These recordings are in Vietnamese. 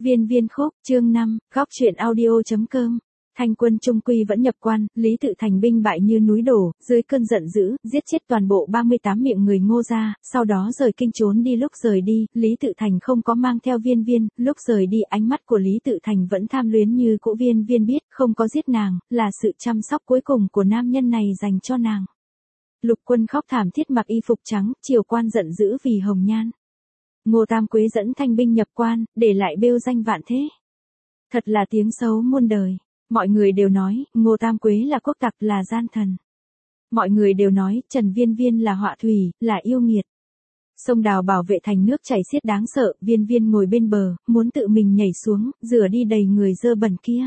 Viên viên khúc, chương 5, góc truyện audio.com. Thanh quân trung quy vẫn nhập quan, Lý Tự Thành binh bại như núi đổ, dưới cơn giận dữ, giết chết toàn bộ 38 miệng người Ngô gia, sau đó rời kinh trốn đi. Lúc rời đi, Lý Tự Thành không có mang theo Viên viên, lúc rời đi ánh mắt của Lý Tự Thành vẫn tham luyến như cũ. Viên viên biết, không có giết nàng, là sự chăm sóc cuối cùng của nam nhân này dành cho nàng. Lục Quân khóc thảm thiết mặc y phục trắng, triều quan giận dữ vì hồng nhan. Ngô Tam Quế dẫn thanh binh nhập quan, để lại bêu danh vạn thế. Thật là tiếng xấu muôn đời. Mọi người đều nói, Ngô Tam Quế là quốc tặc, là gian thần. Mọi người đều nói, Trần Viên viên là họa thủy, là yêu nghiệt. Sông Đào bảo vệ thành nước chảy xiết đáng sợ, Viên viên ngồi bên bờ, muốn tự mình nhảy xuống, rửa đi đầy người dơ bẩn kia.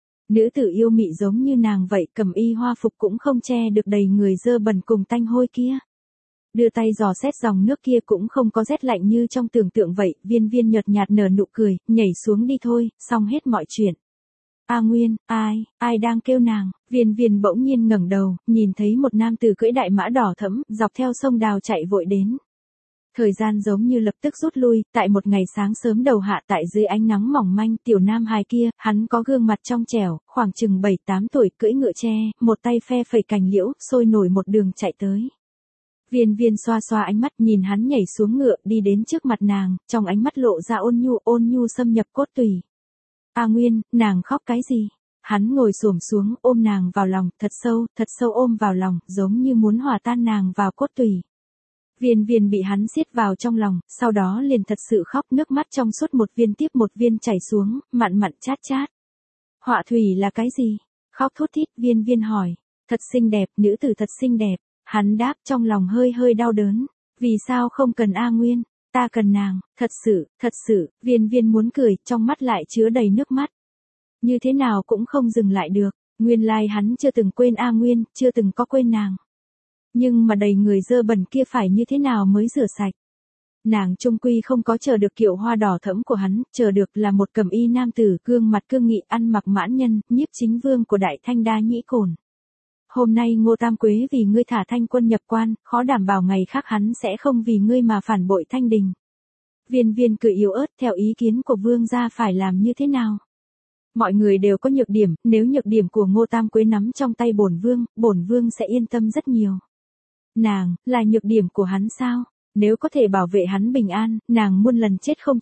Nữ tử yêu mị giống như nàng vậy, cầm y hoa phục cũng không che được đầy người dơ bẩn cùng tanh hôi kia. Đưa tay dò xét dòng nước kia cũng không có rét lạnh như trong tưởng tượng vậy. Viên viên nhợt nhạt nở nụ cười, nhảy xuống đi thôi, xong hết mọi chuyện. A Nguyên, ai đang kêu nàng? Viên viên bỗng nhiên ngẩng đầu, nhìn thấy một nam tử cưỡi đại mã đỏ thẫm, dọc theo sông Đào chạy vội đến. Thời gian giống như lập tức rút lui, tại một ngày sáng sớm đầu hạ, tại dưới ánh nắng mỏng manh, tiểu nam hài kia, hắn có gương mặt trong trẻo, khoảng chừng 7-8 tuổi, cưỡi ngựa tre, một tay phe phẩy cành liễu, sôi nổi một đường chạy tới. Viên viên xoa xoa ánh mắt, nhìn hắn nhảy xuống ngựa, đi đến trước mặt nàng, trong ánh mắt lộ ra ôn nhu xâm nhập cốt tủy. A Nguyên, nàng khóc cái gì? Hắn ngồi xổm xuống, ôm nàng vào lòng, thật sâu ôm vào lòng, giống như muốn hòa tan nàng vào cốt tủy. Viên viên bị hắn siết vào trong lòng, sau đó liền thật sự khóc, nước mắt trong suốt một viên tiếp một viên chảy xuống, mặn chát chát. Họa thủy là cái gì? Khóc thút thít, viên viên hỏi. Thật xinh đẹp, nữ tử thật xinh đẹp. Hắn đáp, trong lòng hơi đau đớn. Vì sao không cần A Nguyên? Ta cần nàng, thật sự, viên viên muốn cười, trong mắt lại chứa đầy nước mắt. Như thế nào cũng không dừng lại được, nguyên lai hắn chưa từng quên A Nguyên, chưa từng có quên nàng. Nhưng mà đầy người dơ bẩn kia phải như thế nào mới rửa sạch? Nàng trung quy không có chờ được kiệu hoa đỏ thẫm của hắn, chờ được là một cẩm y nam tử, gương mặt cương nghị, ăn mặc mãn nhân, nhiếp chính vương của Đại Thanh Đa Nhĩ Cổn. Hôm nay Ngô Tam Quế vì ngươi thả Thanh quân nhập quan, khó đảm bảo ngày khác hắn sẽ không vì ngươi mà phản bội Thanh đình. Viên viên cười yếu ớt, theo ý kiến của vương gia phải làm như thế nào? Mọi người đều có nhược điểm, nếu nhược điểm của Ngô Tam Quế nắm trong tay bổn vương sẽ yên tâm rất nhiều. Nàng, là nhược điểm của hắn sao? Nếu có thể bảo vệ hắn bình an, nàng muôn lần chết không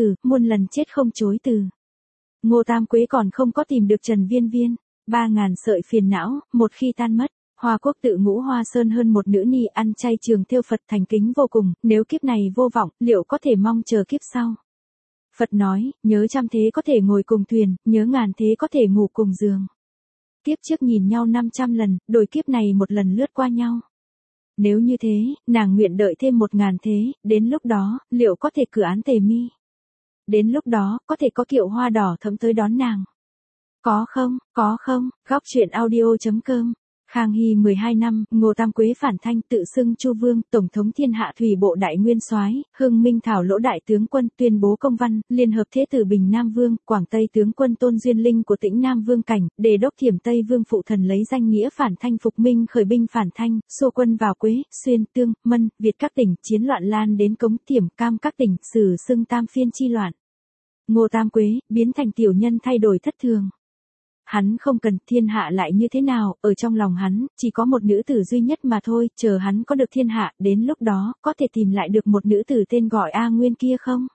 chối từ. Ngô Tam Quế còn không có tìm được Trần Viên viên. 3.000 sợi phiền não, một khi tan mất. Hoa Quốc tự Ngũ Hoa Sơn hơn một nữ ni ăn chay trường thêu Phật thành kính vô cùng, nếu kiếp này vô vọng, liệu có thể mong chờ kiếp sau? Phật nói, nhớ trăm thế có thể ngồi cùng thuyền, nhớ ngàn thế có thể ngủ cùng giường. Kiếp trước nhìn nhau 500 lần, đổi kiếp này một lần lướt qua nhau. Nếu như thế, nàng nguyện đợi thêm 1.000 thế, đến lúc đó, liệu có thể cử án tề mi? Đến lúc đó, có thể có kiệu hoa đỏ thẫm tới đón nàng. Có không, góc truyện audio.com. Khang Hy 12 năm, Ngô Tam Quế phản Thanh, tự xưng Chu Vương, Tổng thống thiên hạ thủy bộ đại nguyên soái, Hưng Minh Thảo Lỗ đại tướng quân, tuyên bố công văn, liên hợp thế tử Bình Nam Vương, Quảng Tây tướng quân Tôn Duyên Linh của Tĩnh Nam Vương Cảnh, đề đốc Thiểm Tây Vương phụ thần lấy danh nghĩa phản Thanh phục Minh khởi binh phản Thanh, xô quân vào Quế, Xuyên, Tương, Mân, Việt các tỉnh, chiến loạn lan đến Cống, Thiểm, Cam các tỉnh, sử xưng tam phiên chi loạn. Ngô Tam Quế, biến thành tiểu nhân thay đổi thất thường. Hắn không cần, thiên hạ lại như thế nào, ở trong lòng hắn, chỉ có một nữ tử duy nhất mà thôi, chờ hắn có được thiên hạ, đến lúc đó, có thể tìm lại được một nữ tử tên gọi A Nguyên kia không?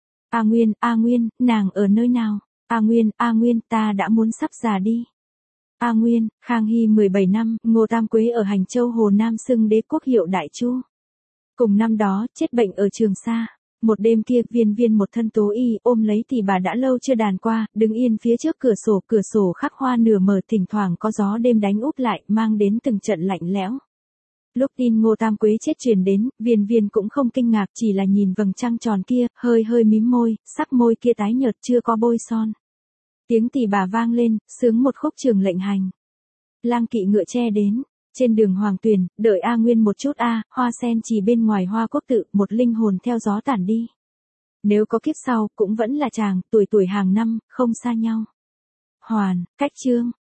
A Nguyên, nàng ở nơi nào? A Nguyên, ta đã muốn sắp già đi. A Nguyên, Khang Hy 17 năm, Ngô Tam Quế ở Hành Châu Hồ Nam xưng đế quốc hiệu Đại Chu. Cùng năm đó, chết bệnh ở Trường Sa. Một đêm kia, viên viên một thân tố y, ôm lấy tỷ bà đã lâu chưa đàn qua, đứng yên phía trước cửa sổ khắc hoa nửa mở, thỉnh thoảng có gió đêm đánh úp lại, mang đến từng trận lạnh lẽo. Lúc tin Ngô Tam Quế chết truyền đến, viên viên cũng không kinh ngạc, chỉ là nhìn vầng trăng tròn kia, hơi mím môi, sắc môi kia tái nhợt chưa có bôi son. Tiếng tỷ bà vang lên, sướng một khúc Trường lệnh hành. Lang kỵ ngựa tre đến. Trên đường Hoàng Tuyền, đợi A Nguyên một chút Hoa sen chỉ bên ngoài Hoa Quốc tự, một linh hồn theo gió tản đi. Nếu có kiếp sau, cũng vẫn là chàng, tuổi hàng năm, không xa nhau. Hoàn, cách chương.